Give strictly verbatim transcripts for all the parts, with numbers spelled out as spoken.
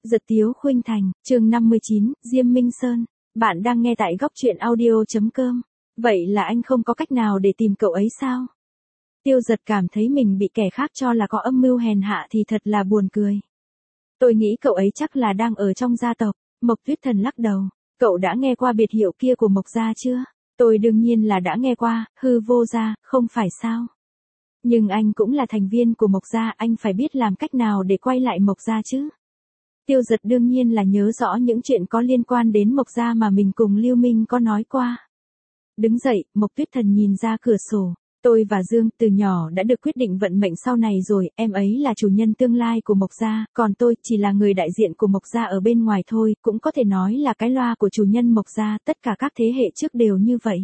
Giật Tiếu Khuynh Thành, chương năm mươi chín, Diêm Minh Sơn. Bạn đang nghe tại góc truyện audio chấm com. Vậy là anh không có cách nào để tìm cậu ấy sao? Tiêu Giật cảm thấy mình bị kẻ khác cho là có âm mưu hèn hạ thì thật là buồn cười. Tôi nghĩ cậu ấy chắc là đang ở trong gia tộc. Mộc Tuyết Thần lắc đầu. Cậu đã nghe qua biệt hiệu kia của Mộc gia chưa? Tôi đương nhiên là đã nghe qua, Hư Vô gia, không phải sao? Nhưng anh cũng là thành viên của Mộc gia, anh phải biết làm cách nào để quay lại Mộc gia chứ? Tiêu Giật đương nhiên là nhớ rõ những chuyện có liên quan đến Mộc gia mà mình cùng Lưu Minh có nói qua. Đứng dậy, Mộc Tuyết Thần nhìn ra cửa sổ. Tôi và Dương từ nhỏ đã được quyết định vận mệnh sau này rồi, em ấy là chủ nhân tương lai của Mộc gia, còn tôi chỉ là người đại diện của Mộc gia ở bên ngoài thôi, cũng có thể nói là cái loa của chủ nhân Mộc gia, tất cả các thế hệ trước đều như vậy.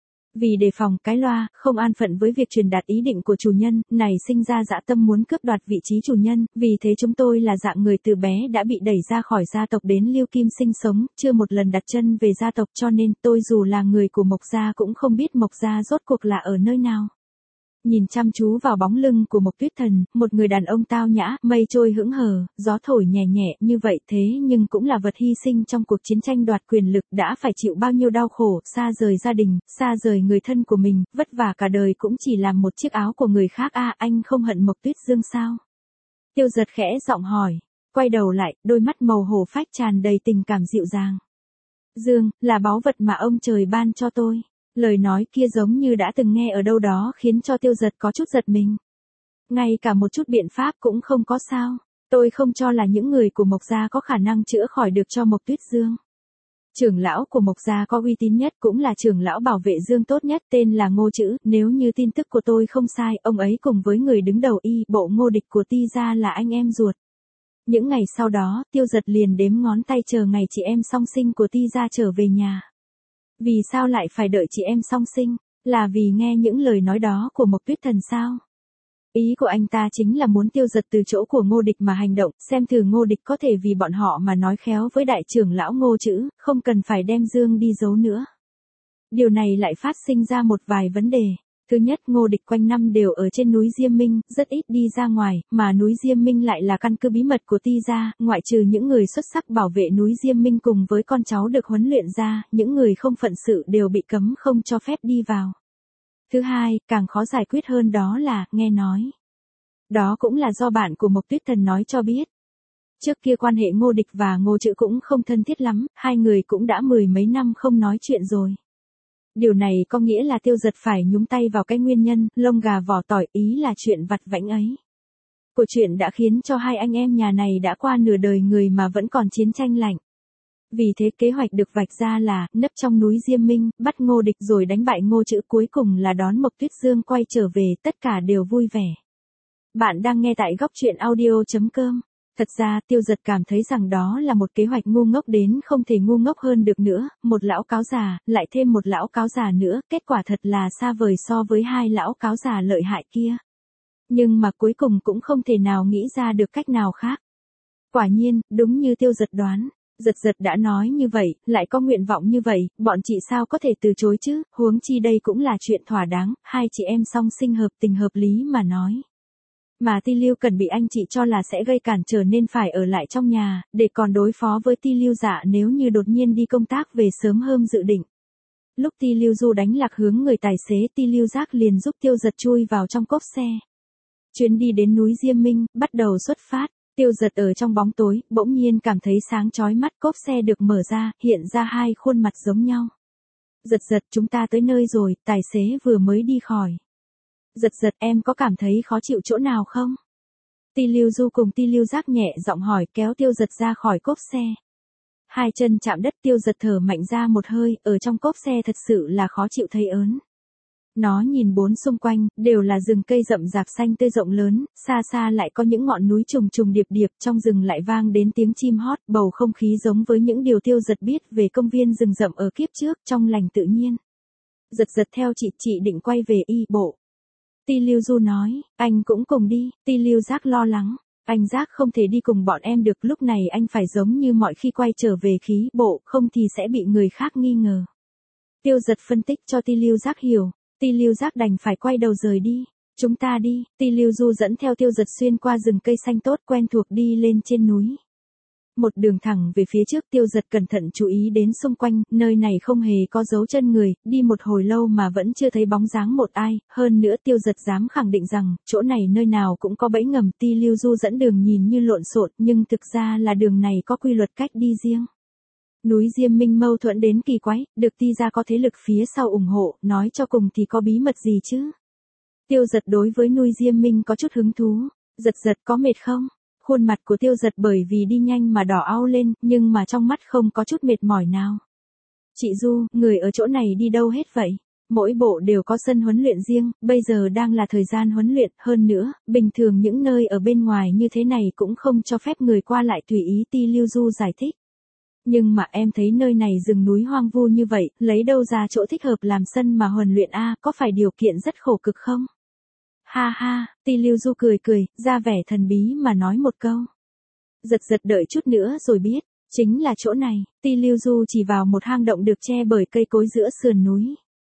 Vì đề phòng cái loa không an phận với việc truyền đạt ý định của chủ nhân, này sinh ra dã tâm muốn cướp đoạt vị trí chủ nhân, vì thế chúng tôi là dạng người từ bé đã bị đẩy ra khỏi gia tộc đến Lưu Kim sinh sống, chưa một lần đặt chân về gia tộc, cho nên tôi dù là người của Mộc gia cũng không biết Mộc gia rốt cuộc là ở nơi nào. Nhìn chăm chú vào bóng lưng của Mộc Tuyết Thần, một người đàn ông tao nhã, mây trôi hững hờ, gió thổi nhẹ nhẹ, như vậy thế nhưng cũng là vật hy sinh trong cuộc chiến tranh đoạt quyền lực, đã phải chịu bao nhiêu đau khổ, xa rời gia đình, xa rời người thân của mình, vất vả cả đời cũng chỉ làm một chiếc áo của người khác. A, anh không hận Mộc Tuyết Dương sao? Tiêu Giật khẽ giọng hỏi, quay đầu lại, đôi mắt màu hổ phách tràn đầy tình cảm dịu dàng. Dương, là báu vật mà ông trời ban cho tôi. Lời nói kia giống như đã từng nghe ở đâu đó khiến cho Tiêu Giật có chút giật mình. Ngay cả một chút biện pháp cũng không có sao. Tôi không cho là những người của Mộc gia có khả năng chữa khỏi được cho Mộc Tuyết Dương. Trưởng lão của Mộc gia có uy tín nhất cũng là trưởng lão bảo vệ Dương tốt nhất, tên là Ngô Chữ, nếu như tin tức của tôi không sai, ông ấy cùng với người đứng đầu y bộ Ngô địch của Ti gia là anh em ruột. Những ngày sau đó, Tiêu Giật liền đếm ngón tay chờ ngày chị em song sinh của Ti gia trở về nhà. Vì sao lại phải đợi chị em song sinh? Là vì nghe những lời nói đó của Mộc Tuyết Thần sao? Ý của anh ta chính là muốn Tiêu Giật từ chỗ của Ngô địch mà hành động, xem thử Ngô địch có thể vì bọn họ mà nói khéo với đại trưởng lão Ngô Chữ, không cần phải đem Dương đi giấu nữa. Điều này lại phát sinh ra một vài vấn đề. Thứ nhất, Ngô địch quanh năm đều ở trên núi Diêm Minh, rất ít đi ra ngoài, mà núi Diêm Minh lại là căn cứ bí mật của Ti gia, ngoại trừ những người xuất sắc bảo vệ núi Diêm Minh cùng với con cháu được huấn luyện ra, những người không phận sự đều bị cấm không cho phép đi vào. Thứ hai, càng khó giải quyết hơn đó là, nghe nói. Đó cũng là do bạn của Mộc Tuyết Thần nói cho biết. Trước kia quan hệ Ngô địch và Ngô Chữ cũng không thân thiết lắm, hai người cũng đã mười mấy năm không nói chuyện rồi. Điều này có nghĩa là Tiêu Giật phải nhúng tay vào cái nguyên nhân, lông gà vỏ tỏi, ý là chuyện vặt vãnh ấy. Của chuyện đã khiến cho hai anh em nhà này đã qua nửa đời người mà vẫn còn chiến tranh lạnh. Vì thế kế hoạch được vạch ra là, nấp trong núi Diêm Minh, bắt Ngô địch rồi đánh bại Ngô Chữ, cuối cùng là đón Mộc Tuyết Dương quay trở về, tất cả đều vui vẻ. Bạn đang nghe tại góc truyện audio chấm com. Thật ra Tiêu Giật cảm thấy rằng đó là một kế hoạch ngu ngốc đến không thể ngu ngốc hơn được nữa, một lão cáo già, lại thêm một lão cáo già nữa, kết quả thật là xa vời so với hai lão cáo già lợi hại kia. Nhưng mà cuối cùng cũng không thể nào nghĩ ra được cách nào khác. Quả nhiên, đúng như Tiêu Giật đoán, Giật Giật đã nói như vậy, lại có nguyện vọng như vậy, bọn chị sao có thể từ chối chứ, huống chi đây cũng là chuyện thỏa đáng, hai chị em song sinh hợp tình hợp lý mà nói. Mà Ti Lưu cần bị anh chị cho là sẽ gây cản trở nên phải ở lại trong nhà, để còn đối phó với Ti Lưu dạ nếu như đột nhiên đi công tác về sớm hơn dự định. Lúc Ti Lưu Du đánh lạc hướng người tài xế, Ti Lưu Giác liền giúp Tiêu Giật chui vào trong cốp xe. Chuyến đi đến núi Diêm Minh, bắt đầu xuất phát, Tiêu Giật ở trong bóng tối, bỗng nhiên cảm thấy sáng chói mắt, cốp xe được mở ra, hiện ra hai khuôn mặt giống nhau. Giật Giật, chúng ta tới nơi rồi, tài xế vừa mới đi khỏi. Giật Giật, em có cảm thấy khó chịu chỗ nào không? Ti Lưu Du cùng Ti Lưu Giác nhẹ giọng hỏi, kéo Tiêu Giật ra khỏi cốp xe. Hai chân chạm đất, Tiêu Giật thở mạnh ra một hơi, ở trong cốp xe thật sự là khó chịu thấy ớn. Nó nhìn bốn xung quanh, đều là rừng cây rậm rạp xanh tươi rộng lớn, xa xa lại có những ngọn núi trùng trùng điệp điệp, trong rừng lại vang đến tiếng chim hót, bầu không khí giống với những điều Tiêu Giật biết về công viên rừng rậm ở kiếp trước, trong lành tự nhiên. Giật Giật, theo chị, chị định quay về y bộ. Ti Lưu Du nói, anh cũng cùng đi. Ti Lưu Giác lo lắng, anh Giác không thể đi cùng bọn em được, lúc này anh phải giống như mọi khi quay trở về khí bộ, không thì sẽ bị người khác nghi ngờ. Tiêu Giật phân tích cho Ti Lưu Giác hiểu, Ti Lưu Giác đành phải quay đầu rời đi. Chúng ta đi. Ti Lưu Du dẫn theo Tiêu Giật xuyên qua rừng cây xanh tốt quen thuộc đi lên trên núi. Một đường thẳng về phía trước, Tiêu Giật cẩn thận chú ý đến xung quanh, nơi này không hề có dấu chân người, đi một hồi lâu mà vẫn chưa thấy bóng dáng một ai, hơn nữa Tiêu Giật dám khẳng định rằng, chỗ này nơi nào cũng có bẫy ngầm. Ti Lưu Du dẫn đường nhìn như lộn xộn, nhưng thực ra là đường này có quy luật cách đi riêng. Núi Diêm Minh mâu thuẫn đến kỳ quái, được Ti gia có thế lực phía sau ủng hộ, nói cho cùng thì có bí mật gì chứ? Tiêu Giật đối với núi Diêm Minh có chút hứng thú. Giật Giật có mệt không? Khuôn mặt của Tiêu Giật bởi vì đi nhanh mà đỏ au lên, nhưng mà trong mắt không có chút mệt mỏi nào. Chị Du, người ở chỗ này đi đâu hết vậy? Mỗi bộ đều có sân huấn luyện riêng, bây giờ đang là thời gian huấn luyện, hơn nữa, bình thường những nơi ở bên ngoài như thế này cũng không cho phép người qua lại tùy ý. Ti Lưu Du giải thích. Nhưng mà em thấy nơi này rừng núi hoang vu như vậy, lấy đâu ra chỗ thích hợp làm sân mà huấn luyện a, có phải điều kiện rất khổ cực không? Ha ha, Ti Lưu Du cười cười, ra vẻ thần bí mà nói một câu. Giật Giật đợi chút nữa rồi biết, chính là chỗ này. Ti Lưu Du chỉ vào một hang động được che bởi cây cối giữa sườn núi.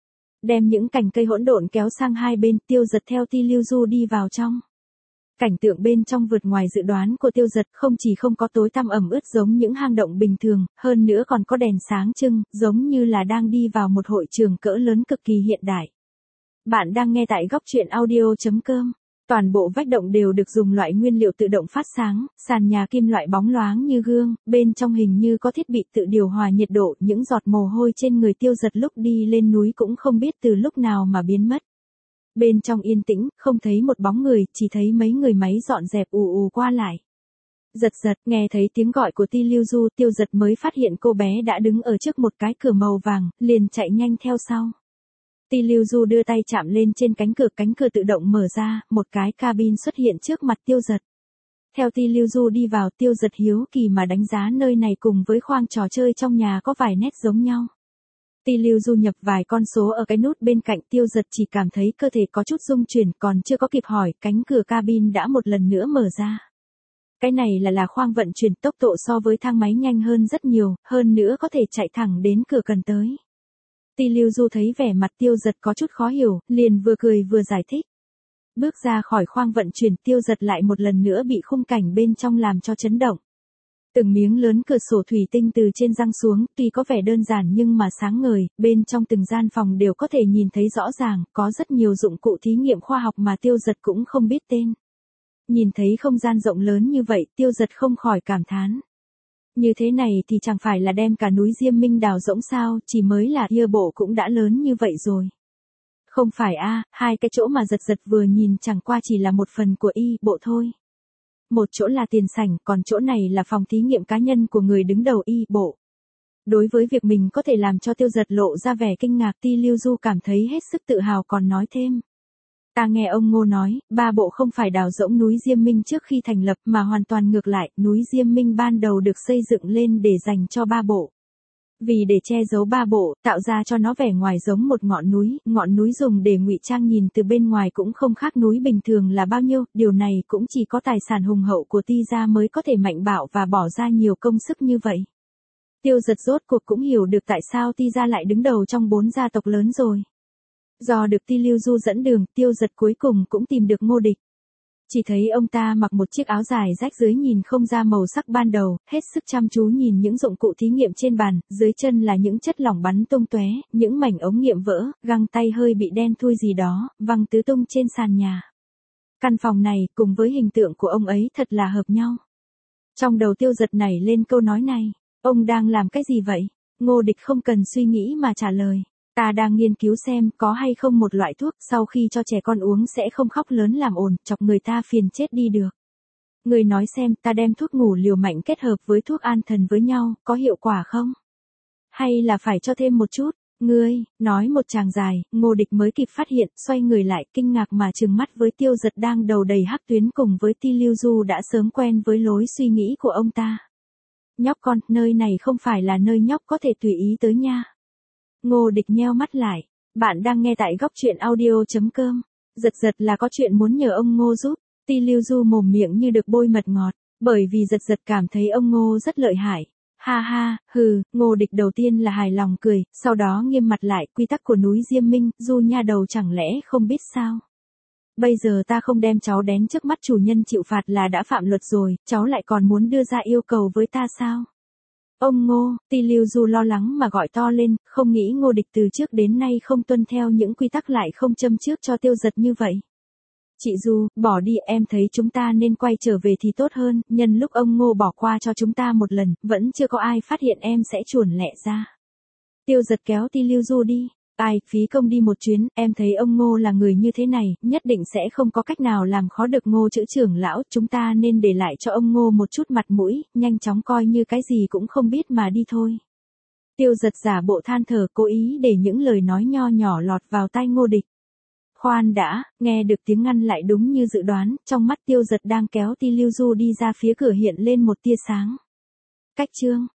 Đem những cành cây hỗn độn kéo sang hai bên, Tiêu Giật theo Ti Lưu Du đi vào trong. Cảnh tượng bên trong vượt ngoài dự đoán của Tiêu Giật, không chỉ không có tối tăm ẩm ướt giống những hang động bình thường, hơn nữa còn có đèn sáng trưng, giống như là đang đi vào một hội trường cỡ lớn cực kỳ hiện đại. Bạn đang nghe tại góc truyện audio chấm com. Toàn bộ vách động đều được dùng loại nguyên liệu tự động phát sáng, sàn nhà kim loại bóng loáng như gương, bên trong hình như có thiết bị tự điều hòa nhiệt độ. Những giọt mồ hôi trên người Tiêu Giật lúc đi lên núi cũng không biết từ lúc nào mà biến mất. Bên trong yên tĩnh, không thấy một bóng người, chỉ thấy mấy người máy dọn dẹp ù ù qua lại. Giật Giật, nghe thấy tiếng gọi của Ti Lưu Du, Tiêu Giật mới phát hiện cô bé đã đứng ở trước một cái cửa màu vàng, liền chạy nhanh theo sau. Ti Lưu Du đưa tay chạm lên trên cánh cửa, cánh cửa tự động mở ra, một cái cabin xuất hiện trước mặt Tiêu Giật. Theo Ti Lưu Du đi vào, Tiêu Giật hiếu kỳ mà đánh giá nơi này cùng với khoang trò chơi trong nhà có vài nét giống nhau. Ti Lưu Du nhập vài con số ở cái nút bên cạnh, Tiêu Giật chỉ cảm thấy cơ thể có chút rung chuyển, còn chưa có kịp hỏi, cánh cửa cabin đã một lần nữa mở ra. Cái này là là khoang vận chuyển, tốc độ so với thang máy nhanh hơn rất nhiều, hơn nữa có thể chạy thẳng đến cửa cần tới. Ti Lưu Du thấy vẻ mặt Tiêu Giật có chút khó hiểu, liền vừa cười vừa giải thích. Bước ra khỏi khoang vận chuyển, Tiêu Giật lại một lần nữa bị khung cảnh bên trong làm cho chấn động. Từng miếng lớn cửa sổ thủy tinh từ trên giăng xuống, tuy có vẻ đơn giản nhưng mà sáng ngời, bên trong từng gian phòng đều có thể nhìn thấy rõ ràng, có rất nhiều dụng cụ thí nghiệm khoa học mà Tiêu Giật cũng không biết tên. Nhìn thấy không gian rộng lớn như vậy, Tiêu Giật không khỏi cảm thán. Như thế này thì chẳng phải là đem cả núi Diêm Minh đào rỗng sao, chỉ mới là kia bộ cũng đã lớn như vậy rồi. Không phải a, hai cái chỗ mà Giật Giật vừa nhìn chẳng qua chỉ là một phần của y bộ thôi. Một chỗ là tiền sảnh, còn chỗ này là phòng thí nghiệm cá nhân của người đứng đầu y bộ. Đối với việc mình có thể làm cho Tiêu Giật lộ ra vẻ kinh ngạc, Ti Lưu Du cảm thấy hết sức tự hào, còn nói thêm. Ta nghe ông Ngô nói, ba bộ không phải đào rỗng núi Diêm Minh trước khi thành lập mà hoàn toàn ngược lại, núi Diêm Minh ban đầu được xây dựng lên để dành cho ba bộ. Vì để che giấu ba bộ, tạo ra cho nó vẻ ngoài giống một ngọn núi, ngọn núi dùng để ngụy trang nhìn từ bên ngoài cũng không khác núi bình thường là bao nhiêu, điều này cũng chỉ có tài sản hùng hậu của Ti gia mới có thể mạnh bạo và bỏ ra nhiều công sức như vậy. Tiêu Giật rốt cuộc cũng hiểu được tại sao Ti gia lại đứng đầu trong bốn gia tộc lớn rồi. Do được Ti Lưu Du dẫn đường, Tiêu Giật cuối cùng cũng tìm được Ngô Địch. Chỉ thấy ông ta mặc một chiếc áo dài rách dưới nhìn không ra màu sắc ban đầu, hết sức chăm chú nhìn những dụng cụ thí nghiệm trên bàn, dưới chân là những chất lỏng bắn tung tóe, những mảnh ống nghiệm vỡ, găng tay hơi bị đen thui gì đó, văng tứ tung trên sàn nhà. Căn phòng này, cùng với hình tượng của ông ấy thật là hợp nhau. Trong đầu Tiêu Giật nảy lên câu nói này, ông đang làm cái gì vậy? Ngô Địch không cần suy nghĩ mà trả lời. Ta đang nghiên cứu xem có hay không một loại thuốc sau khi cho trẻ con uống sẽ không khóc lớn làm ồn, chọc người ta phiền chết đi được. Người nói xem ta đem thuốc ngủ liều mạnh kết hợp với thuốc an thần với nhau, có hiệu quả không? Hay là phải cho thêm một chút? Ngươi, nói một tràng dài, Ngô Địch mới kịp phát hiện, xoay người lại kinh ngạc mà trừng mắt với Tiêu Giật đang đầu đầy hắc tuyến cùng với Ti Lưu Du đã sớm quen với lối suy nghĩ của ông ta. Nhóc con, nơi này không phải là nơi nhóc có thể tùy ý tới nha. Ngô Địch nheo mắt lại. Bạn đang nghe tại góc truyện audio chấm com. Giật Giật là có chuyện muốn nhờ ông Ngô giúp. Ti Lưu Du mồm miệng như được bôi mật ngọt, bởi vì Giật Giật cảm thấy ông Ngô rất lợi hại. Ha ha, hừ, Ngô Địch đầu tiên là hài lòng cười, sau đó nghiêm mặt lại, quy tắc của núi Diêm Minh, Du nha đầu chẳng lẽ không biết sao? Bây giờ ta không đem cháu đến trước mắt chủ nhân chịu phạt là đã phạm luật rồi, cháu lại còn muốn đưa ra yêu cầu với ta sao? Ông Ngô, Ti Lưu Du lo lắng mà gọi to lên, không nghĩ Ngô Địch từ trước đến nay không tuân theo những quy tắc lại không châm trước cho Tiêu Giật như vậy. Chị Du, bỏ đi, em thấy chúng ta nên quay trở về thì tốt hơn, nhân lúc ông Ngô bỏ qua cho chúng ta một lần, vẫn chưa có ai phát hiện em sẽ chuồn lẹ ra. Tiêu Giật kéo Ti Lưu Du đi. Ai, phí công đi một chuyến, em thấy ông Ngô là người như thế này, nhất định sẽ không có cách nào làm khó được Ngô chữ trưởng lão, chúng ta nên để lại cho ông Ngô một chút mặt mũi, nhanh chóng coi như cái gì cũng không biết mà đi thôi. Tiêu Giật giả bộ than thở, cố ý để những lời nói nho nhỏ lọt vào tai Ngô Địch. Khoan đã, nghe được tiếng ngăn lại đúng như dự đoán, trong mắt Tiêu Giật đang kéo Ti Lưu Du đi ra phía cửa hiện lên một tia sáng. Cách chương